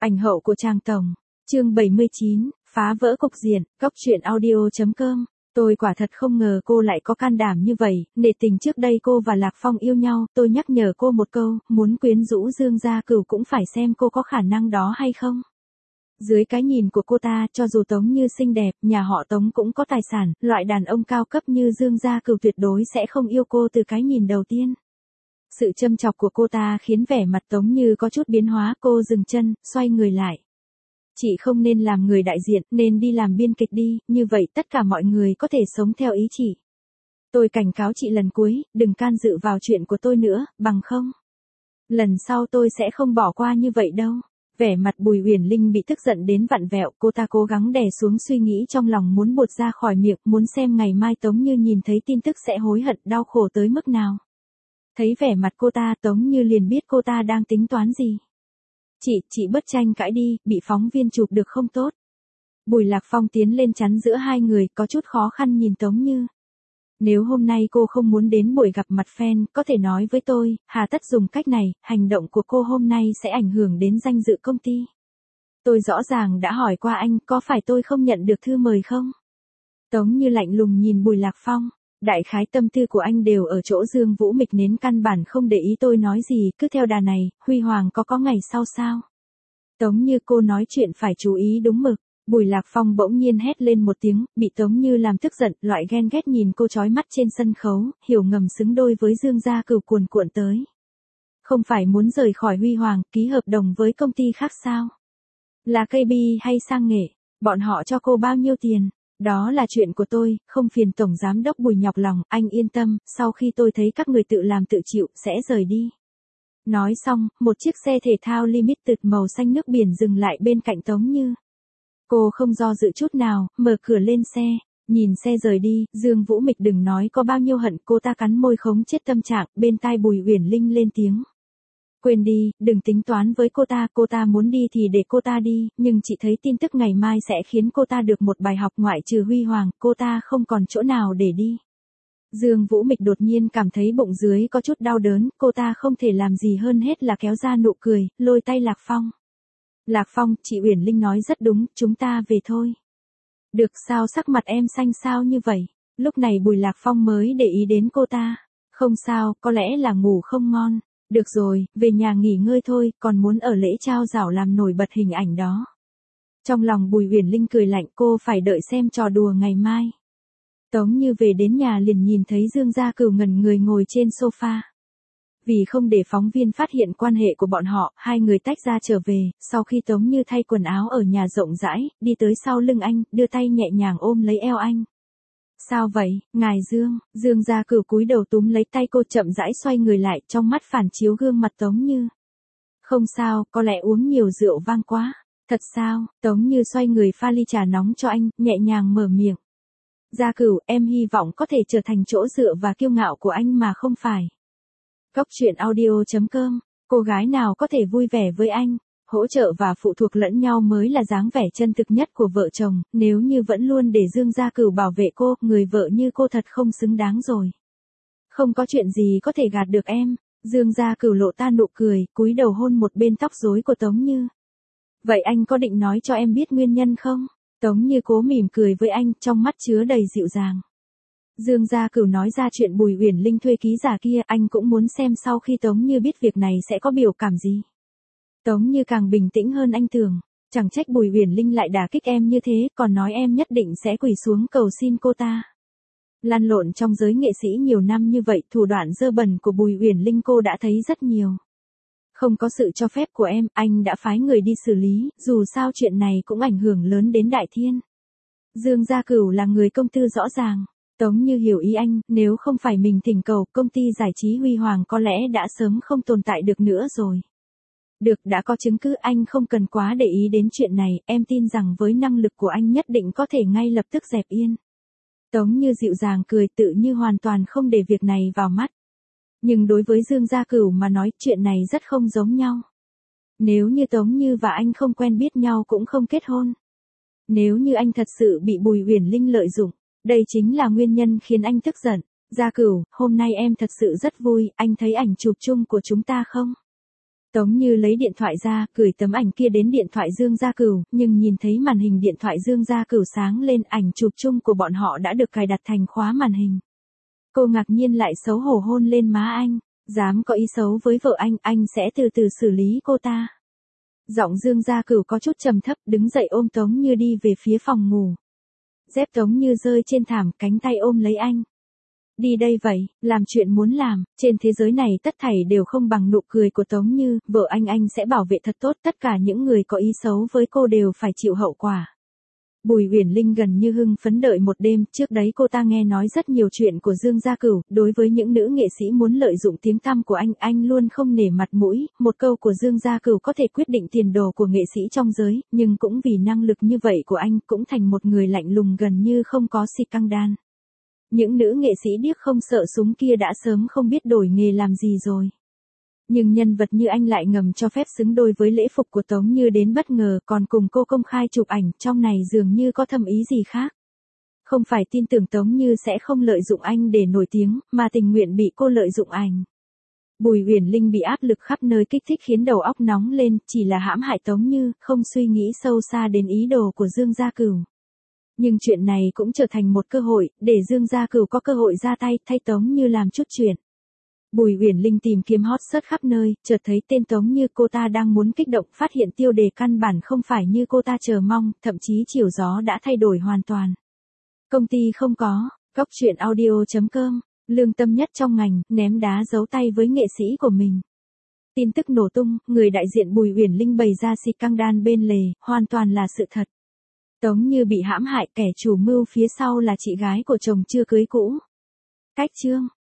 Ảnh hậu của Trang Tổng. Chương 79, phá vỡ cục diện, Cóc truyện audio.com. Tôi quả thật không ngờ cô lại có can đảm như vậy, nể tình trước đây cô và Lạc Phong yêu nhau, tôi nhắc nhở cô một câu, muốn quyến rũ Dương Gia Cửu cũng phải xem cô có khả năng đó hay không. Dưới cái nhìn của cô ta, cho dù Tống Như xinh đẹp, nhà họ Tống cũng có tài sản, loại đàn ông cao cấp như Dương Gia Cửu tuyệt đối sẽ không yêu cô từ cái nhìn đầu tiên. Sự châm chọc của cô ta khiến vẻ mặt Tống Như có chút biến hóa, cô dừng chân, xoay người lại. Chị không nên làm người đại diện, nên đi làm biên kịch đi, như vậy tất cả mọi người có thể sống theo ý chị. Tôi cảnh cáo chị lần cuối, đừng can dự vào chuyện của tôi nữa, bằng không. Lần sau tôi sẽ không bỏ qua như vậy đâu. Vẻ mặt Bùi Uyển Linh bị tức giận đến vặn vẹo, cô ta cố gắng đè xuống suy nghĩ trong lòng muốn buột ra khỏi miệng, muốn xem ngày mai Tống Như nhìn thấy tin tức sẽ hối hận đau khổ tới mức nào. Thấy vẻ mặt cô ta, Tống Như liền biết cô ta đang tính toán gì. Chị bớt tranh cãi đi, bị phóng viên chụp được không tốt. Bùi Lạc Phong tiến lên chắn giữa hai người, có chút khó khăn nhìn Tống Như. Nếu hôm nay cô không muốn đến buổi gặp mặt fan, có thể nói với tôi, hà tất dùng cách này, hành động của cô hôm nay sẽ ảnh hưởng đến danh dự công ty. Tôi rõ ràng đã hỏi qua anh, có phải tôi không nhận được thư mời không? Tống Như lạnh lùng nhìn Bùi Lạc Phong. Đại khái tâm tư của anh đều ở chỗ Dương Vũ Mịch nên căn bản không để ý tôi nói gì, cứ theo đà này, huy hoàng có ngày sau sao? Tống Như cô nói chuyện phải chú ý đúng mực. Bùi Lạc Phong bỗng nhiên hét lên một tiếng, bị Tống Như làm tức giận, loại ghen ghét nhìn cô chói mắt trên sân khấu, hiểu ngầm xứng đôi với Dương Gia Cửu cuồn cuộn tới. Không phải muốn rời khỏi huy hoàng, ký hợp đồng với công ty khác sao? Là KB hay sang nghệ? Bọn họ cho cô bao nhiêu tiền? Đó là chuyện của tôi, không phiền Tổng Giám đốc Bùi nhọc lòng, anh yên tâm, sau khi tôi thấy các người tự làm tự chịu, sẽ rời đi. Nói xong, một chiếc xe thể thao Limited màu xanh nước biển dừng lại bên cạnh Tống Như. Cô không do dự chút nào, mở cửa lên xe, nhìn xe rời đi, Dương Vũ Mịch đừng nói có bao nhiêu hận, cô ta cắn môi khống chết tâm trạng, bên tai Bùi Uyển Linh lên tiếng. Quên đi, đừng tính toán với cô ta muốn đi thì để cô ta đi, nhưng chị thấy tin tức ngày mai sẽ khiến cô ta được một bài học, ngoại trừ huy hoàng, cô ta không còn chỗ nào để đi. Dương Vũ Mịch đột nhiên cảm thấy bụng dưới có chút đau đớn, cô ta không thể làm gì hơn hết là kéo ra nụ cười, lôi tay Lạc Phong. Lạc Phong, chị Uyển Linh nói rất đúng, chúng ta về thôi. Được sao, sắc mặt em xanh sao như vậy? Lúc này Bùi Lạc Phong mới để ý đến cô ta. Không sao, có lẽ là ngủ không ngon. Được rồi, về nhà nghỉ ngơi thôi, còn muốn ở lễ trao giải làm nổi bật hình ảnh đó. Trong lòng Bùi Uyển Linh cười lạnh, cô phải đợi xem trò đùa ngày mai. Tống Như về đến nhà liền nhìn thấy Dương Gia Cửu ngẩn người ngồi trên sofa. Vì không để phóng viên phát hiện quan hệ của bọn họ, hai người tách ra trở về, sau khi Tống Như thay quần áo ở nhà rộng rãi, đi tới sau lưng anh, đưa tay nhẹ nhàng ôm lấy eo anh. Sao vậy, ngài Dương? Dương Gia Cửu cúi đầu túm lấy tay cô, chậm rãi xoay người lại, trong mắt phản chiếu gương mặt Tống Như. Không sao, có lẽ uống nhiều rượu vang quá. Thật sao? Tống Như xoay người pha ly trà nóng cho anh, nhẹ nhàng mở miệng. Gia Cửu, em hy vọng có thể trở thành chỗ dựa và kiêu ngạo của anh mà không phải. Cóc truyện audio.com, cô gái nào có thể vui vẻ với anh, hỗ trợ và phụ thuộc lẫn nhau mới là dáng vẻ chân thực nhất của vợ chồng, nếu như vẫn luôn để Dương Gia Cửu bảo vệ cô, người vợ như cô thật không xứng đáng rồi. Không có chuyện gì có thể gạt được em, Dương Gia Cửu lộ ta nụ cười, cúi đầu hôn một bên tóc rối của Tống Như. Vậy anh có định nói cho em biết nguyên nhân không? Tống Như cố mỉm cười với anh, trong mắt chứa đầy dịu dàng. Dương Gia Cửu nói ra chuyện Bùi Uyển Linh thuê ký giả kia, anh cũng muốn xem sau khi Tống Như biết việc này sẽ có biểu cảm gì. Tống Như càng bình tĩnh hơn anh tưởng, chẳng trách Bùi Uyển Linh lại đả kích em như thế, còn nói em nhất định sẽ quỳ xuống cầu xin cô ta. Lăn lộn trong giới nghệ sĩ nhiều năm như vậy, thủ đoạn dơ bẩn của Bùi Uyển Linh cô đã thấy rất nhiều. Không có sự cho phép của em, anh đã phái người đi xử lý, dù sao chuyện này cũng ảnh hưởng lớn đến Đại Thiên. Dương Gia Cửu là người công tư rõ ràng. Tống Như hiểu ý anh, nếu không phải mình thỉnh cầu, công ty giải trí huy hoàng có lẽ đã sớm không tồn tại được nữa rồi. Được, đã có chứng cứ, anh không cần quá để ý đến chuyện này, em tin rằng với năng lực của anh nhất định có thể ngay lập tức dẹp yên. Tống Như dịu dàng cười, tự như hoàn toàn không để việc này vào mắt. Nhưng đối với Dương Gia Cửu mà nói, chuyện này rất không giống nhau. Nếu như Tống Như và anh không quen biết nhau cũng không kết hôn. Nếu như anh thật sự bị Bùi Uyển Linh lợi dụng, đây chính là nguyên nhân khiến anh tức giận. Gia Cửu, hôm nay em thật sự rất vui, anh thấy ảnh chụp chung của chúng ta không? Tống Như lấy điện thoại ra, gửi tấm ảnh kia đến điện thoại Dương Gia Cửu, nhưng nhìn thấy màn hình điện thoại Dương Gia Cửu sáng lên, ảnh chụp chung của bọn họ đã được cài đặt thành khóa màn hình. Cô ngạc nhiên lại xấu hổ hôn lên má anh, dám có ý xấu với vợ anh sẽ từ từ xử lý cô ta. Giọng Dương Gia Cửu có chút trầm thấp, đứng dậy ôm Tống Như đi về phía phòng ngủ. Dép Tống Như rơi trên thảm, cánh tay ôm lấy anh. Đi đây vậy, làm chuyện muốn làm, trên thế giới này tất thảy đều không bằng nụ cười của Tống Như, vợ anh sẽ bảo vệ thật tốt, tất cả những người có ý xấu với cô đều phải chịu hậu quả. Bùi Uyển Linh gần như hưng phấn đợi một đêm, trước đấy cô ta nghe nói rất nhiều chuyện của Dương Gia Cửu, đối với những nữ nghệ sĩ muốn lợi dụng tiếng tăm của anh luôn không nể mặt mũi, một câu của Dương Gia Cửu có thể quyết định tiền đồ của nghệ sĩ trong giới, nhưng cũng vì năng lực như vậy của anh cũng thành một người lạnh lùng gần như không có xì căng đan. Những nữ nghệ sĩ điếc không sợ súng kia đã sớm không biết đổi nghề làm gì rồi. Nhưng nhân vật như anh lại ngầm cho phép xứng đôi với lễ phục của Tống Như đến bất ngờ, còn cùng cô công khai chụp ảnh, trong này dường như có thâm ý gì khác. Không phải tin tưởng Tống Như sẽ không lợi dụng anh để nổi tiếng, mà tình nguyện bị cô lợi dụng anh. Bùi Uyển Linh bị áp lực khắp nơi kích thích khiến đầu óc nóng lên, chỉ là hãm hại Tống Như, không suy nghĩ sâu xa đến ý đồ của Dương Gia Cửu. Nhưng chuyện này cũng trở thành một cơ hội, để Dương Gia Cửu có cơ hội ra tay, thay Tống Như làm chút chuyện. Bùi Uyển Linh tìm kiếm hot search khắp nơi, chợt thấy tên Tống Như, cô ta đang muốn kích động, phát hiện tiêu đề căn bản không phải như cô ta chờ mong, thậm chí chiều gió đã thay đổi hoàn toàn. Công ty không có, Cóc Truyện Audio.com, lương tâm nhất trong ngành, ném đá giấu tay với nghệ sĩ của mình. Tin tức nổ tung, người đại diện Bùi Uyển Linh bày ra xì căng đan bên lề, hoàn toàn là sự thật. Tống Như bị hãm hại, kẻ chủ mưu phía sau là chị gái của chồng chưa cưới cũ. Cách chương